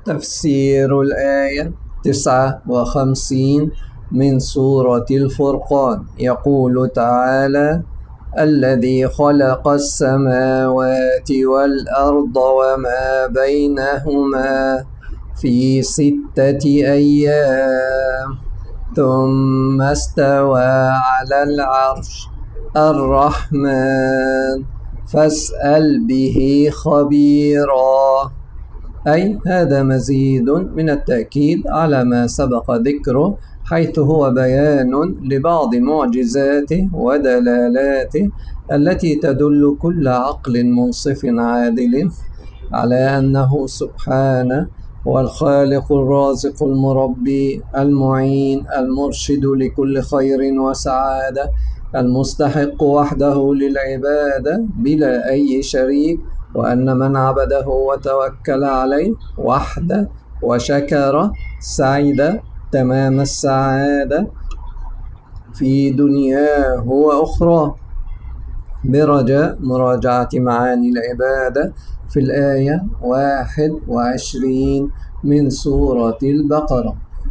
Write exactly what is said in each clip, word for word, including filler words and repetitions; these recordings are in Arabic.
تفسير الآية تسعة وخمسين من سورة الفرقان. يقول تعالى: الذي خلق السماوات والأرض وما بينهما في ستة أيام ثم استوى على العرش الرحمن فاسأل به خبيرا. أي هذا مزيد من التأكيد على ما سبق ذكره، حيث هو بيان لبعض معجزاته ودلالاته التي تدل كل عقل منصف عادل على أنه سبحانه هو الخالق الرازق المربي المعين المرشد لكل خير وسعادة، المستحق وحده للعبادة بلا أي شريك، وأن من عبده وتوكل عليه وحده وشكر سعد تمام السعادة في دنياه وأخرى. برجاء مراجعة معاني العبادة في الآية واحد وعشرين من سورة البقرة.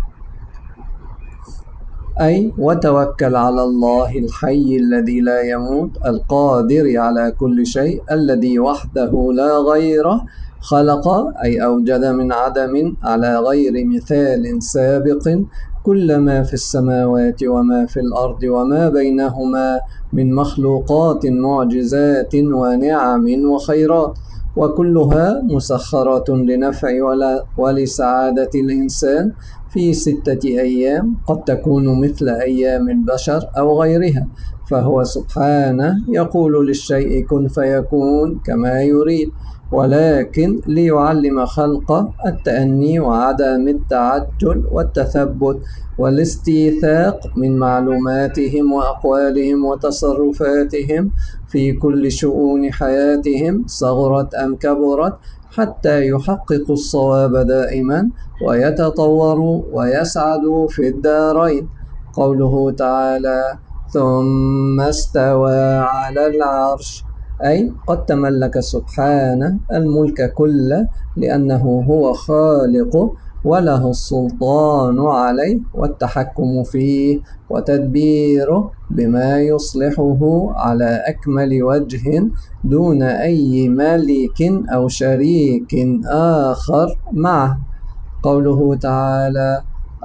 أي وتوكل على الله الحي الذي لا يموت القادر على كل شيء الذي وحده لا غيره خلق أي أوجد من عدم على غير مثال سابق كل ما في السماوات وما في الأرض وما بينهما من مخلوقات معجزات ونعم وخيرات، وكلها مسخرة لنفع ولسعادة الإنسان في ستة أيام قد تكون مثل أيام البشر أو غيرها، فهو سبحانه يقول للشيء كن فيكون كما يريد، ولكن ليعلم خلقه التأني وعدم التعجل والتثبت والاستيثاق من معلوماتهم وأقوالهم وتصرفاتهم في كل شؤون حياتهم صغرت أم كبرت، حتى يحققوا الصواب دائما ويتطوروا ويسعدوا في الدارين. قوله تعالى: ثم استوى على العرش، أي قد تملك سبحانه الملك كله لأنه هو خالقه وله السلطان عليه والتحكم فيه وتدبيره بما يصلحه على أكمل وجه دون أي ملك أو شريك آخر معه. قوله تعالى: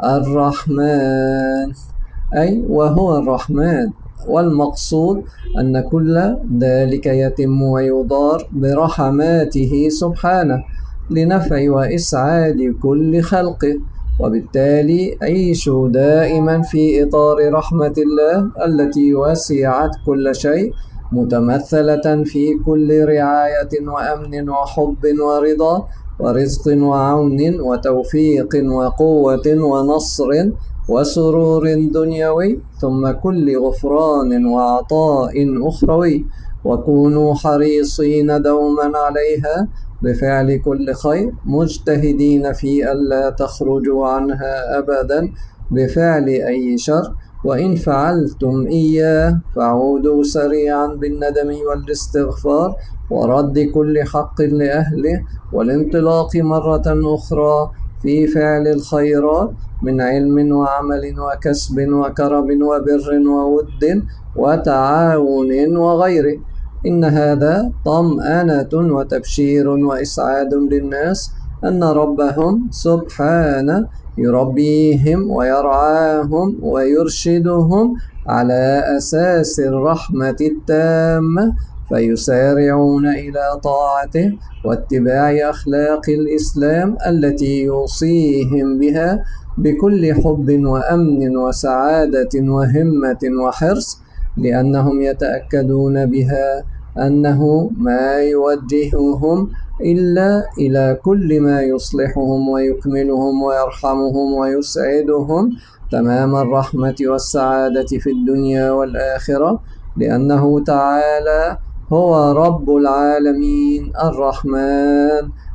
الرحمن، أي وهو الرحمن، والمقصود أن كل ذلك يتم ويدار برحماته سبحانه لنفع وإسعاد كل خلقه، وبالتالي عيشوا دائما في إطار رحمة الله التي وسعت كل شيء، متمثلة في كل رعاية وأمن وحب ورضا ورزق وعون وتوفيق وقوة ونصر وسرور دنيوي، ثم كل غفران وعطاء أخروي. وكونوا حريصين دوما عليها بفعل كل خير مجتهدين في ألا تخرجوا عنها أبدا بفعل أي شر، وإن فعلتم إياه فعودوا سريعا بالندم والاستغفار ورد كل حق لأهله والانطلاق مرة أخرى في فعل الخيرات من علم وعمل وكسب وكرم وبر وود وتعاون وغيره. إن هذا طمأنة وتبشير وإسعاد للناس أن ربهم سبحانه يربيهم ويرعاهم ويرشدهم على أساس الرحمة التامة، فيسارعون إلى طاعته واتباع أخلاق الإسلام التي يوصيهم بها بكل حب وأمن وسعادة وهمة وحرص، لأنهم يتأكدون بها أنه ما يوجههم إلا إلى كل ما يصلحهم ويكملهم ويرحمهم ويسعدهم تمام الرحمة والسعادة في الدنيا والآخرة، لأنه تعالى هو رب العالمين الرحمن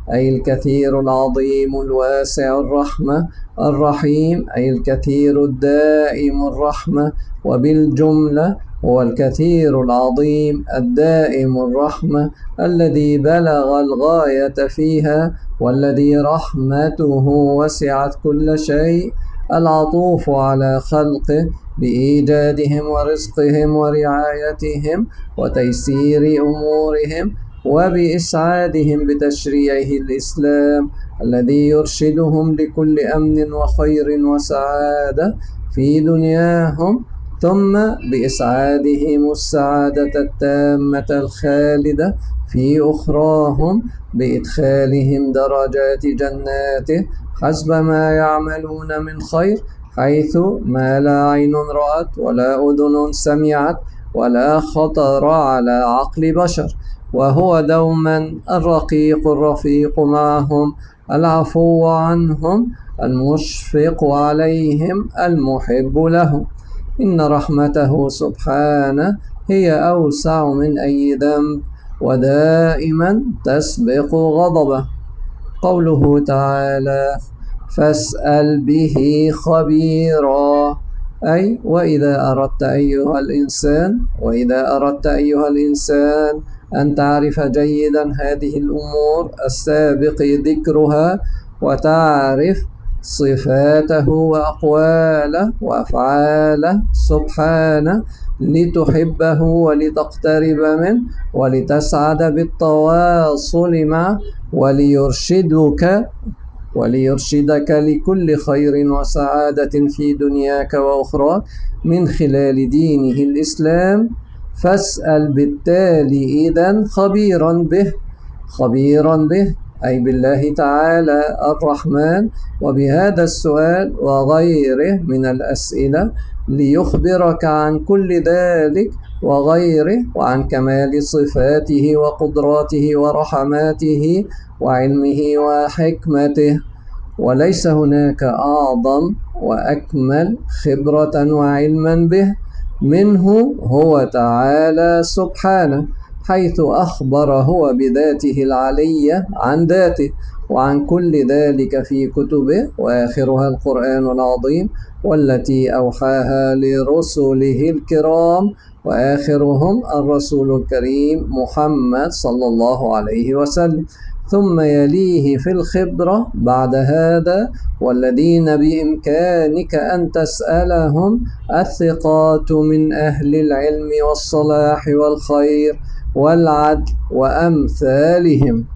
أي الكثير العظيم الواسع الرحمة. الرحيم أي الكثير الدائم الرحمة. وبالجملة هو الكثير العظيم الدائم الرحمة الذي بلغ الغاية فيها، والذي رحمته وسعت كل شيء، العطوف على خلقه بإيجادهم ورزقهم ورعايتهم وتيسير أمورهم وبإسعادهم بتشريعه الإسلام الذي يرشدهم لكل أمن وخير وسعادة في دنياهم، ثم بإسعادهم السعادة التامة الخالدة في أخراهم بإدخالهم درجات جناته حسب ما يعملون من خير، حيث ما لا عين رأت ولا أذن سمعت ولا خطر على عقل بشر. وهو دوما الرقيق الرفيق معهم، العفو عنهم، المشفق عليهم، المحب لهم. إن رحمته سبحانه هي أوسع من أي ذنب، ودائما تسبق غضبه. قوله تعالى: فاسأل به خبيرا، أي وإذا أردت أيها الإنسان وإذا أردت أيها الإنسان أن تعرف جيدا هذه الأمور السابق ذكرها، وتعرف صفاته وأقواله وأفعاله سبحانه، لتحبه ولتقترب منه ولتسعد بالتواصل معه، وليرشدك وليرشدك لكل خير وسعادة في دنياك وأخراك من خلال دينه الإسلام. فاسأل بالتالي إذن خبيرا به خبيرا به أي بالله تعالى الرحمن، وبهذا السؤال وغيره من الأسئلة ليخبرك عن كل ذلك وغيره، وعن كمال صفاته وقدراته ورحماته وعلمه وحكمته. وليس هناك أعظم وأكمل خبرة وعلما به منه هو تعالى سبحانه، حيث أخبر هو بذاته العلية عن ذاته وعن كل ذلك في كتبه، وآخرها القرآن العظيم، والتي أوحاها لرسله الكرام، وآخرهم الرسول الكريم محمد صلى الله عليه وسلم. ثم يليه في الخبرة بعد هذا والذين بإمكانك أن تسألهم الثقات من أهل العلم والصلاح والخير والعدل وأمثالهم.